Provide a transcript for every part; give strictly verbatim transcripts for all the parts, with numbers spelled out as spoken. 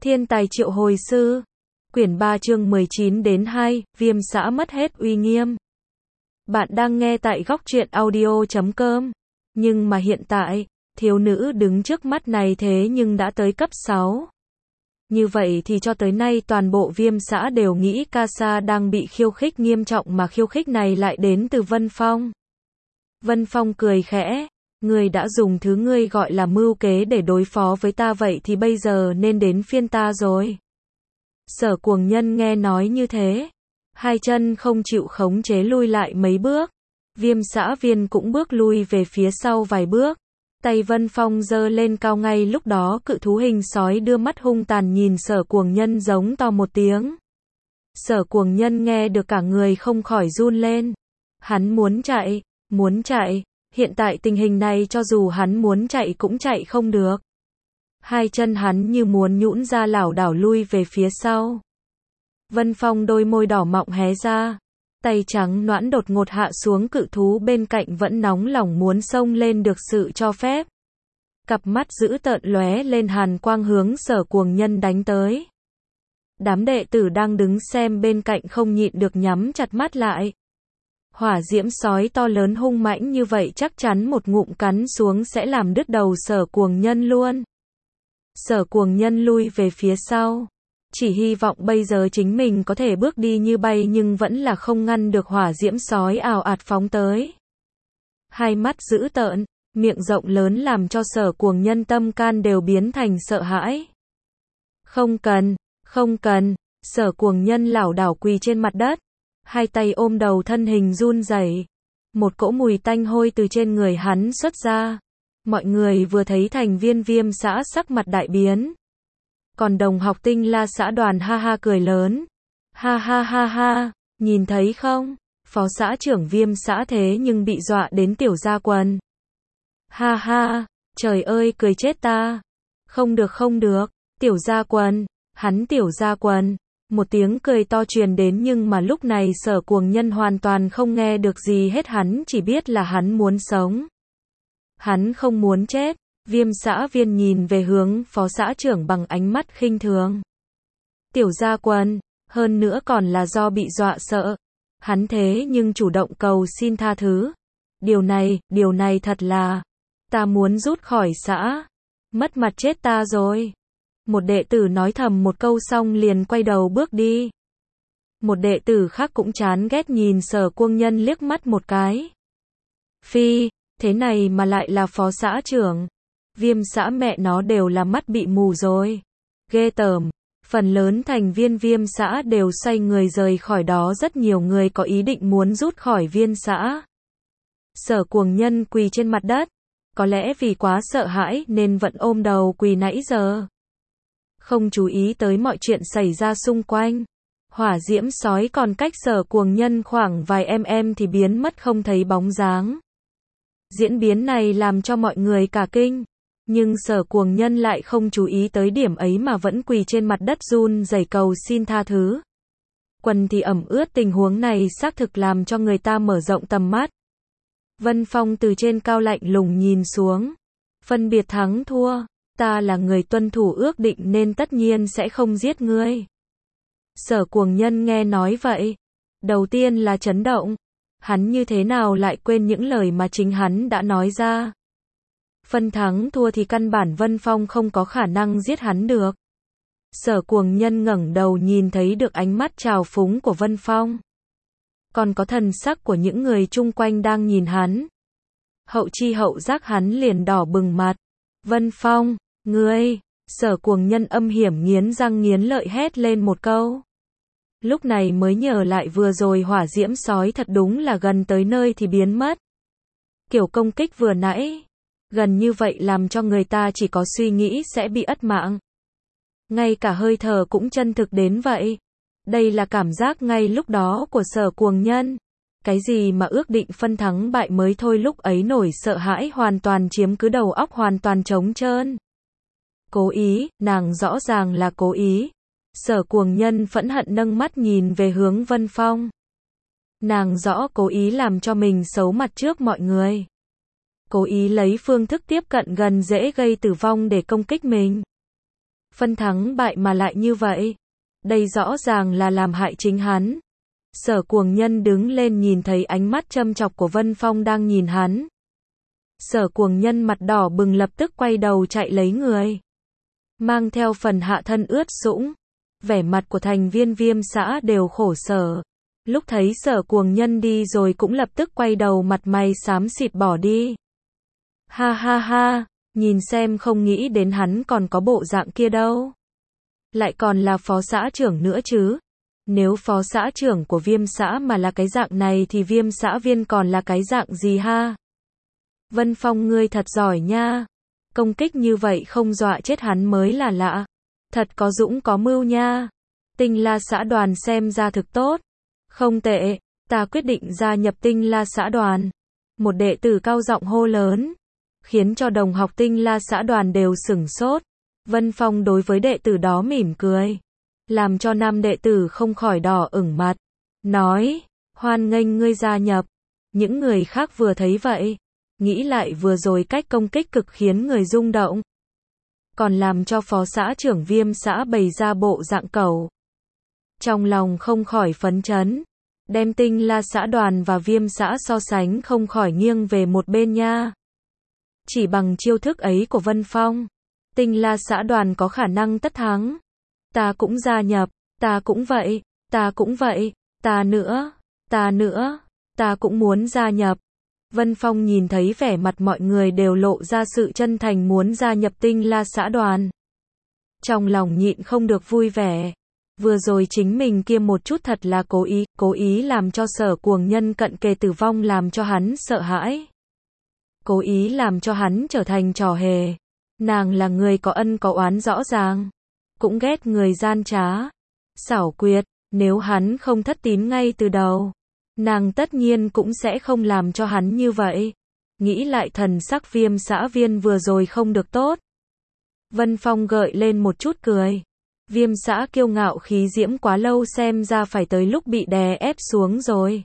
Thiên tài triệu hồi sư. Quyển ba chương mười chín đến hai, Viêm xã mất hết uy nghiêm. Bạn đang nghe tại góc truyện audio chấm com. Nhưng mà hiện tại, thiếu nữ đứng trước mắt này thế nhưng đã tới cấp sáu. Như vậy thì cho tới nay toàn bộ Viêm xã đều nghĩ Casa đang bị khiêu khích nghiêm trọng, mà khiêu khích này lại đến từ Vân Phong. Vân Phong cười khẽ, ngươi đã dùng thứ ngươi gọi là mưu kế để đối phó với ta, vậy thì bây giờ nên đến phiên ta rồi. Sở Cuồng Nhân nghe nói như thế, hai chân không chịu khống chế lui lại mấy bước. Viêm xã viên cũng bước lui về phía sau vài bước. Tay Vân Phong giơ lên cao, ngay lúc đó cự thú hình sói đưa mắt hung tàn nhìn Sở Cuồng Nhân giống to một tiếng. Sở Cuồng Nhân nghe được cả người không khỏi run lên. Hắn muốn chạy, muốn chạy, hiện tại tình hình này cho dù hắn muốn chạy cũng chạy không được. Hai chân hắn như muốn nhũn ra, lảo đảo lui về phía sau. Vân Phong đôi môi đỏ mọng hé ra, tay trắng nõn đột ngột hạ xuống, cự thú bên cạnh vẫn nóng lòng muốn xông lên được sự cho phép. Cặp mắt dữ tợn lóe lên hàn quang hướng Sở Cuồng Nhân đánh tới. Đám đệ tử đang đứng xem bên cạnh không nhịn được nhắm chặt mắt lại. Hỏa diễm sói to lớn hung mãnh như vậy chắc chắn một ngụm cắn xuống sẽ làm đứt đầu Sở Cuồng Nhân luôn. Sở Cuồng Nhân lui về phía sau, chỉ hy vọng bây giờ chính mình có thể bước đi như bay, nhưng vẫn là không ngăn được hỏa diễm sói ào ạt phóng tới. Hai mắt dữ tợn, miệng rộng lớn làm cho Sở Cuồng Nhân tâm can đều biến thành sợ hãi. Không cần, không cần, Sở Cuồng Nhân lảo đảo quỳ trên mặt đất, hai tay ôm đầu, thân hình run rẩy. Một cỗ mùi tanh hôi từ trên người hắn xuất ra. Mọi người vừa thấy thành viên Viêm xã sắc mặt đại biến. Còn đồng học Tinh La xã đoàn ha ha cười lớn. Ha ha ha ha, nhìn thấy không? Phó xã trưởng Viêm xã thế nhưng bị dọa đến tiểu ra quần. Ha ha, trời ơi cười chết ta. Không được không được, tiểu ra quần, hắn tiểu ra quần. Một tiếng cười to truyền đến, nhưng mà lúc này Sở Cuồng Nhân hoàn toàn không nghe được gì hết, hắn chỉ biết là hắn muốn sống. Hắn không muốn chết. Viêm xã viên nhìn về hướng phó xã trưởng bằng ánh mắt khinh thường. Tiểu gia quân, hơn nữa còn là do bị dọa sợ. Hắn thế nhưng chủ động cầu xin tha thứ. Điều này, điều này thật là, ta muốn rút khỏi xã. Mất mặt chết ta rồi. Một đệ tử nói thầm một câu xong liền quay đầu bước đi. Một đệ tử khác cũng chán ghét nhìn Sở Cuồng Nhân liếc mắt một cái. Phi, thế này mà lại là phó xã trưởng. Viêm xã mẹ nó đều là mắt bị mù rồi. Ghê tởm. Phần lớn thành viên Viêm xã đều xoay người rời khỏi đó, rất nhiều người có ý định muốn rút khỏi Viêm xã. Sở Cuồng Nhân quỳ trên mặt đất. Có lẽ vì quá sợ hãi nên vẫn ôm đầu quỳ nãy giờ. Không chú ý tới mọi chuyện xảy ra xung quanh. Hỏa diễm sói còn cách Sở Cuồng Nhân khoảng vài em thì biến mất không thấy bóng dáng. Diễn biến này làm cho mọi người cả kinh. Nhưng Sở Cuồng Nhân lại không chú ý tới điểm ấy mà vẫn quỳ trên mặt đất run rẩy cầu xin tha thứ. Quần thì ẩm ướt, tình huống này xác thực làm cho người ta mở rộng tầm mắt. Vân Phong từ trên cao lạnh lùng nhìn xuống. Phân biệt thắng thua, ta là người tuân thủ ước định nên tất nhiên sẽ không giết ngươi. Sở Cuồng Nhân nghe nói vậy, đầu tiên là chấn động. Hắn như thế nào lại quên những lời mà chính hắn đã nói ra. Phân thắng thua thì căn bản Vân Phong không có khả năng giết hắn được. Sở Cuồng Nhân ngẩng đầu nhìn thấy được ánh mắt trào phúng của Vân Phong. Còn có thần sắc của những người chung quanh đang nhìn hắn. Hậu chi hậu giác hắn liền đỏ bừng mặt. Vân Phong, ngươi, Sở Cuồng Nhân âm hiểm nghiến răng nghiến lợi hét lên một câu. Lúc này mới nhớ lại vừa rồi hỏa diễm sói thật đúng là gần tới nơi thì biến mất. Kiểu công kích vừa nãy, gần như vậy làm cho người ta chỉ có suy nghĩ sẽ bị ất mạng. Ngay cả hơi thở cũng chân thực đến vậy. Đây là cảm giác ngay lúc đó của Sở Cuồng Nhân. Cái gì mà ước định phân thắng bại mới thôi, lúc ấy nổi sợ hãi hoàn toàn chiếm cứ đầu óc, hoàn toàn trống trơn. Cố ý, nàng rõ ràng là cố ý. Sở Cuồng Nhân phẫn hận nâng mắt nhìn về hướng Vân Phong. Nàng rõ cố ý làm cho mình xấu mặt trước mọi người. Cố ý lấy phương thức tiếp cận gần dễ gây tử vong để công kích mình. phân thắng bại mà lại như vậy. Đây rõ ràng là làm hại chính hắn. Sở Cuồng Nhân đứng lên nhìn thấy ánh mắt châm chọc của Vân Phong đang nhìn hắn. Sở Cuồng Nhân mặt đỏ bừng lập tức quay đầu chạy lấy người. Mang theo phần hạ thân ướt sũng. Vẻ mặt của thành viên Viêm xã đều khổ sở. Lúc thấy Sở Cuồng Nhân đi rồi cũng lập tức quay đầu mặt mày xám xịt bỏ đi. Ha ha ha, nhìn xem không nghĩ đến hắn còn có bộ dạng kia đâu. Lại còn là phó xã trưởng nữa chứ. Nếu phó xã trưởng của Viêm xã mà là cái dạng này thì Viêm xã Viên còn là cái dạng gì ha? Vân Phong ngươi thật giỏi nha. Công kích như vậy không dọa chết hắn mới là lạ. Thật có dũng có mưu nha. Tinh La xã đoàn xem ra thực tốt. Không tệ, ta quyết định gia nhập Tinh La xã đoàn. Một đệ tử cao giọng hô lớn, khiến cho đồng học Tinh La xã đoàn đều sửng sốt. Vân Phong đối với đệ tử đó mỉm cười, làm cho nam đệ tử không khỏi đỏ ửng mặt, nói, hoan nghênh ngươi gia nhập. Những người khác vừa thấy vậy, nghĩ lại vừa rồi cách công kích cực khiến người rung động. Còn làm cho phó xã trưởng Viêm xã bày ra bộ dạng cẩu. Trong lòng không khỏi phấn chấn, đem Tinh La xã đoàn và Viêm xã so sánh không khỏi nghiêng về một bên nha. Chỉ bằng chiêu thức ấy của Vân Phong, Tinh La xã đoàn có khả năng tất thắng. Ta cũng gia nhập, ta cũng vậy, ta cũng vậy, ta nữa, ta nữa, ta cũng muốn gia nhập. Vân Phong nhìn thấy vẻ mặt mọi người đều lộ ra sự chân thành muốn gia nhập Tinh La xã đoàn. Trong lòng nhịn không được vui vẻ. Vừa rồi chính mình kia một chút thật là cố ý, cố ý làm cho Sở Cuồng Nhân cận kề tử vong làm cho hắn sợ hãi. Cố ý làm cho hắn trở thành trò hề. Nàng là người có ân có oán rõ ràng. Cũng ghét người gian trá, xảo quyệt, nếu hắn không thất tín ngay từ đầu. Nàng tất nhiên cũng sẽ không làm cho hắn như vậy. Nghĩ lại thần sắc Viêm xã Viên vừa rồi không được tốt. Vân Phong gợi lên một chút cười. Viêm xã kiêu ngạo khí diễm quá lâu xem ra phải tới lúc bị đè ép xuống rồi.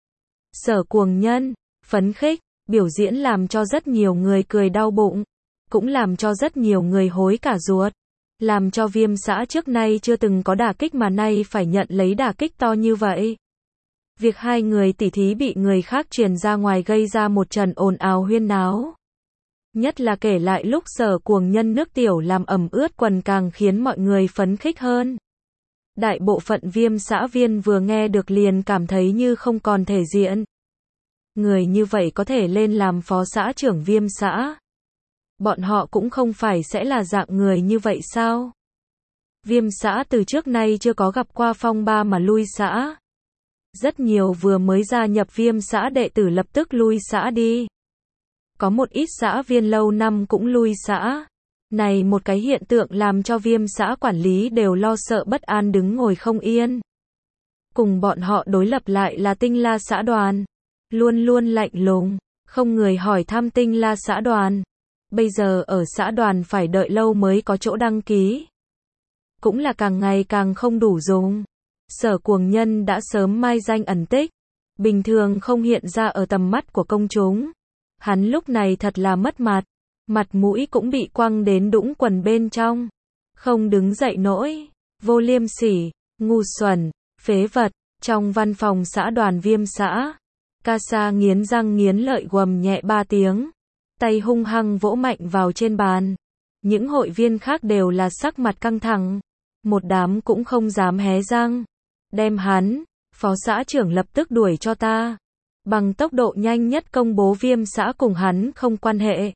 Sở Cuồng Nhân, phấn khích, biểu diễn làm cho rất nhiều người cười đau bụng. Cũng làm cho rất nhiều người hối cả ruột. Làm cho Viêm xã trước nay chưa từng có đả kích mà nay phải nhận lấy đả kích to như vậy. Việc hai người tỉ thí bị người khác truyền ra ngoài gây ra một trận ồn ào huyên náo. Nhất là kể lại lúc Sở Cuồng Nhân nước tiểu làm ẩm ướt quần càng khiến mọi người phấn khích hơn. Đại bộ phận Viêm xã Viên vừa nghe được liền cảm thấy như không còn thể diện. Người như vậy có thể lên làm phó xã trưởng Viêm xã. Bọn họ cũng không phải sẽ là dạng người như vậy sao? Viêm xã từ trước nay chưa có gặp qua phong ba mà lui xã. Rất nhiều vừa mới gia nhập Viêm xã đệ tử lập tức lui xã đi. Có một ít xã viên lâu năm cũng lui xã. Này một cái hiện tượng làm cho Viêm xã quản lý đều lo sợ bất an đứng ngồi không yên. Cùng bọn họ đối lập lại là Tinh La xã đoàn. Luôn luôn lạnh lùng, không người hỏi thăm Tinh La xã đoàn. Bây giờ ở xã đoàn phải đợi lâu mới có chỗ đăng ký. Cũng là càng ngày càng không đủ dùng. Sở Cuồng Nhân đã sớm mai danh ẩn tích. Bình thường không hiện ra ở tầm mắt của công chúng. Hắn lúc này thật là mất mặt. Mặt mũi cũng bị quăng đến đũng quần bên trong. Không đứng dậy nổi. Vô liêm sỉ, ngu xuẩn, phế vật. Trong văn phòng xã đoàn Viêm xã, Casa nghiến răng nghiến lợi gầm nhẹ ba tiếng. Tay hung hăng vỗ mạnh vào trên bàn. Những hội viên khác đều là sắc mặt căng thẳng. Một đám cũng không dám hé răng. Đem hắn, phó xã trưởng lập tức đuổi cho ta. Bằng tốc độ nhanh nhất công bố Viêm xã cùng hắn không quan hệ.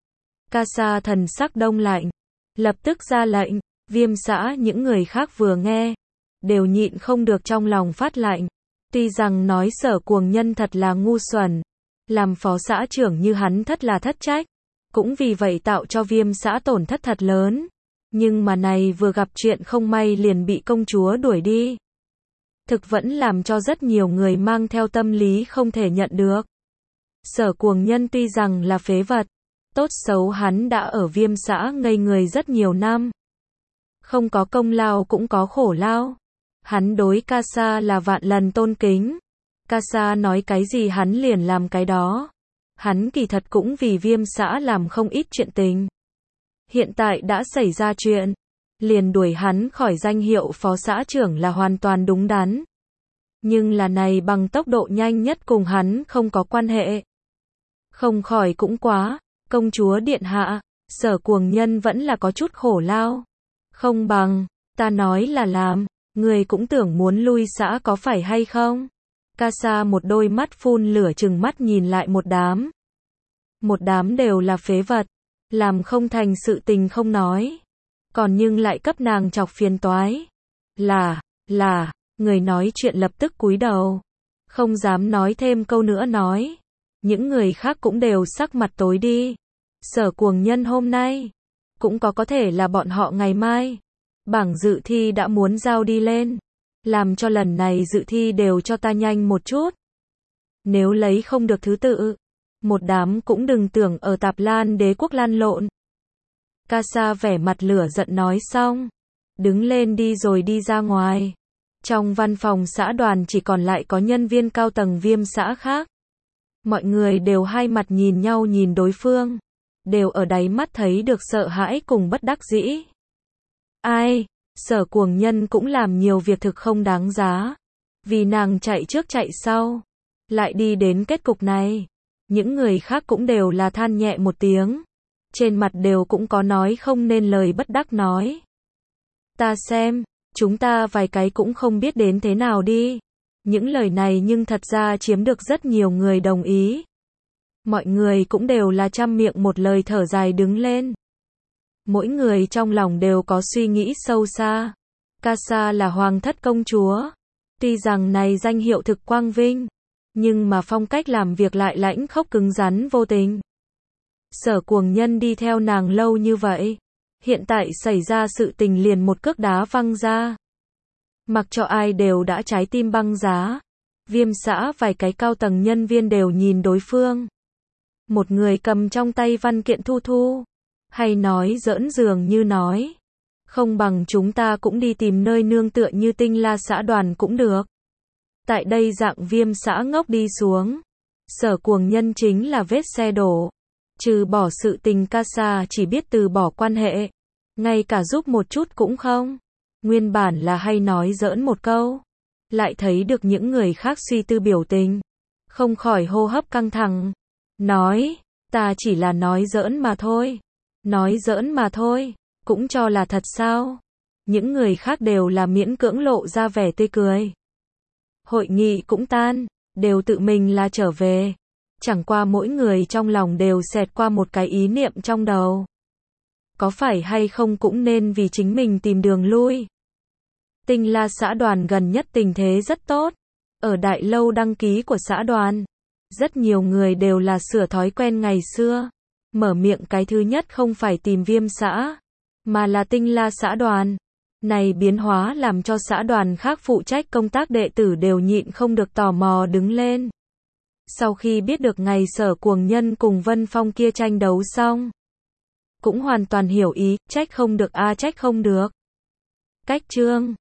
Casa thần sắc đông lạnh. Lập tức ra lệnh. Viêm xã những người khác vừa nghe. Đều nhịn không được trong lòng phát lạnh. Tuy rằng nói Sở Cuồng Nhân thật là ngu xuẩn. Làm phó xã trưởng như hắn thất là thất trách. Cũng vì vậy tạo cho Viêm xã tổn thất thật lớn. Nhưng mà này vừa gặp chuyện không may liền bị công chúa đuổi đi. Thực vẫn làm cho rất nhiều người mang theo tâm lý không thể nhận được. Sở Cuồng Nhân tuy rằng là phế vật. Tốt xấu hắn đã ở Viêm xã ngây người rất nhiều năm. Không có công lao cũng có khổ lao. Hắn đối Casa là vạn lần tôn kính. Casa nói cái gì hắn liền làm cái đó. Hắn kỳ thật cũng vì Viêm xã làm không ít chuyện tình. Hiện tại đã xảy ra chuyện. liền đuổi hắn khỏi danh hiệu phó xã trưởng là hoàn toàn đúng đắn. Nhưng là này bằng tốc độ nhanh nhất cùng hắn không có quan hệ. Không khỏi cũng quá, công chúa điện hạ, Sở Cuồng Nhân vẫn là có chút khổ lao. Không bằng, ta nói là làm, người cũng tưởng muốn lui xã có phải hay không? Casa một đôi mắt phun lửa trừng mắt nhìn lại một đám. Một đám đều là phế vật, làm không thành sự tình không nói. Còn nhưng lại cấp nàng chọc phiền toái. Là, là, người nói chuyện lập tức cúi đầu. Không dám nói thêm câu nữa nói. Những người khác cũng đều sắc mặt tối đi. Sở Cuồng Nhân hôm nay, cũng có có thể là bọn họ ngày mai. Bảng dự thi đã muốn giao đi lên. Làm cho lần này dự thi đều cho ta nhanh một chút. Nếu lấy không được thứ tự, một đám cũng đừng tưởng ở Tạp Lan Đế quốc lăn lộn. Casa vẻ mặt lửa giận nói xong, đứng lên đi rồi đi ra ngoài. Trong văn phòng xã đoàn chỉ còn lại có nhân viên cao tầng Viêm xã khác. Mọi người đều hai mặt nhìn nhau nhìn đối phương, đều ở đáy mắt thấy được sợ hãi cùng bất đắc dĩ. Ai, Sở Cuồng Nhân cũng làm nhiều việc thực không đáng giá. Vì nàng chạy trước chạy sau, lại đi đến kết cục này. Những người khác cũng đều là than nhẹ một tiếng. Trên mặt đều cũng có nói không nên lời bất đắc nói. Ta xem, chúng ta vài cái cũng không biết đến thế nào đi. Những lời này nhưng thật ra chiếm được rất nhiều người đồng ý. Mọi người cũng đều là trăm miệng một lời thở dài đứng lên. Mỗi người trong lòng đều có suy nghĩ sâu xa. Casa là hoàng thất công chúa. Tuy rằng này danh hiệu thực quang vinh, nhưng mà phong cách làm việc lại lãnh khốc cứng rắn vô tình. Sở Cuồng Nhân đi theo nàng lâu như vậy, hiện tại xảy ra sự tình liền một cước đá văng ra. Mặc cho ai đều đã trái tim băng giá. Viêm xã vài cái cao tầng nhân viên đều nhìn đối phương. Một người cầm trong tay văn kiện thu thu, hay nói giỡn dường như nói, không bằng chúng ta cũng đi tìm nơi nương tựa như Tinh La xã đoàn cũng được. Tại đây dạng Viêm xã ngốc đi xuống. Sở Cuồng Nhân chính là vết xe đổ. Trừ bỏ sự tình Casa chỉ biết từ bỏ quan hệ. Ngay cả giúp một chút cũng không. Nguyên bản là hay nói giỡn một câu. Lại thấy được những người khác suy tư biểu tình. Không khỏi hô hấp căng thẳng. Nói, ta chỉ là nói giỡn mà thôi. Nói giỡn mà thôi. Cũng cho là thật sao? Những người khác đều là miễn cưỡng lộ ra vẻ tươi cười. Hội nghị cũng tan, đều tự mình là trở về. Chẳng qua mỗi người trong lòng đều xẹt qua một cái ý niệm trong đầu. Có phải hay không cũng nên vì chính mình tìm đường lui. Tinh La xã đoàn gần nhất tình thế rất tốt. Ở đại lâu đăng ký của xã đoàn, rất nhiều người đều là sửa thói quen ngày xưa. Mở miệng cái thứ nhất không phải tìm Viêm xã, mà là Tinh La xã đoàn. Này biến hóa làm cho xã đoàn khác phụ trách công tác đệ tử đều nhịn không được tò mò đứng lên. Sau khi biết được ngày Sở Cuồng Nhân cùng Vân Phong kia tranh đấu xong, cũng hoàn toàn hiểu ý, trách không được a à, trách không được. Cách chương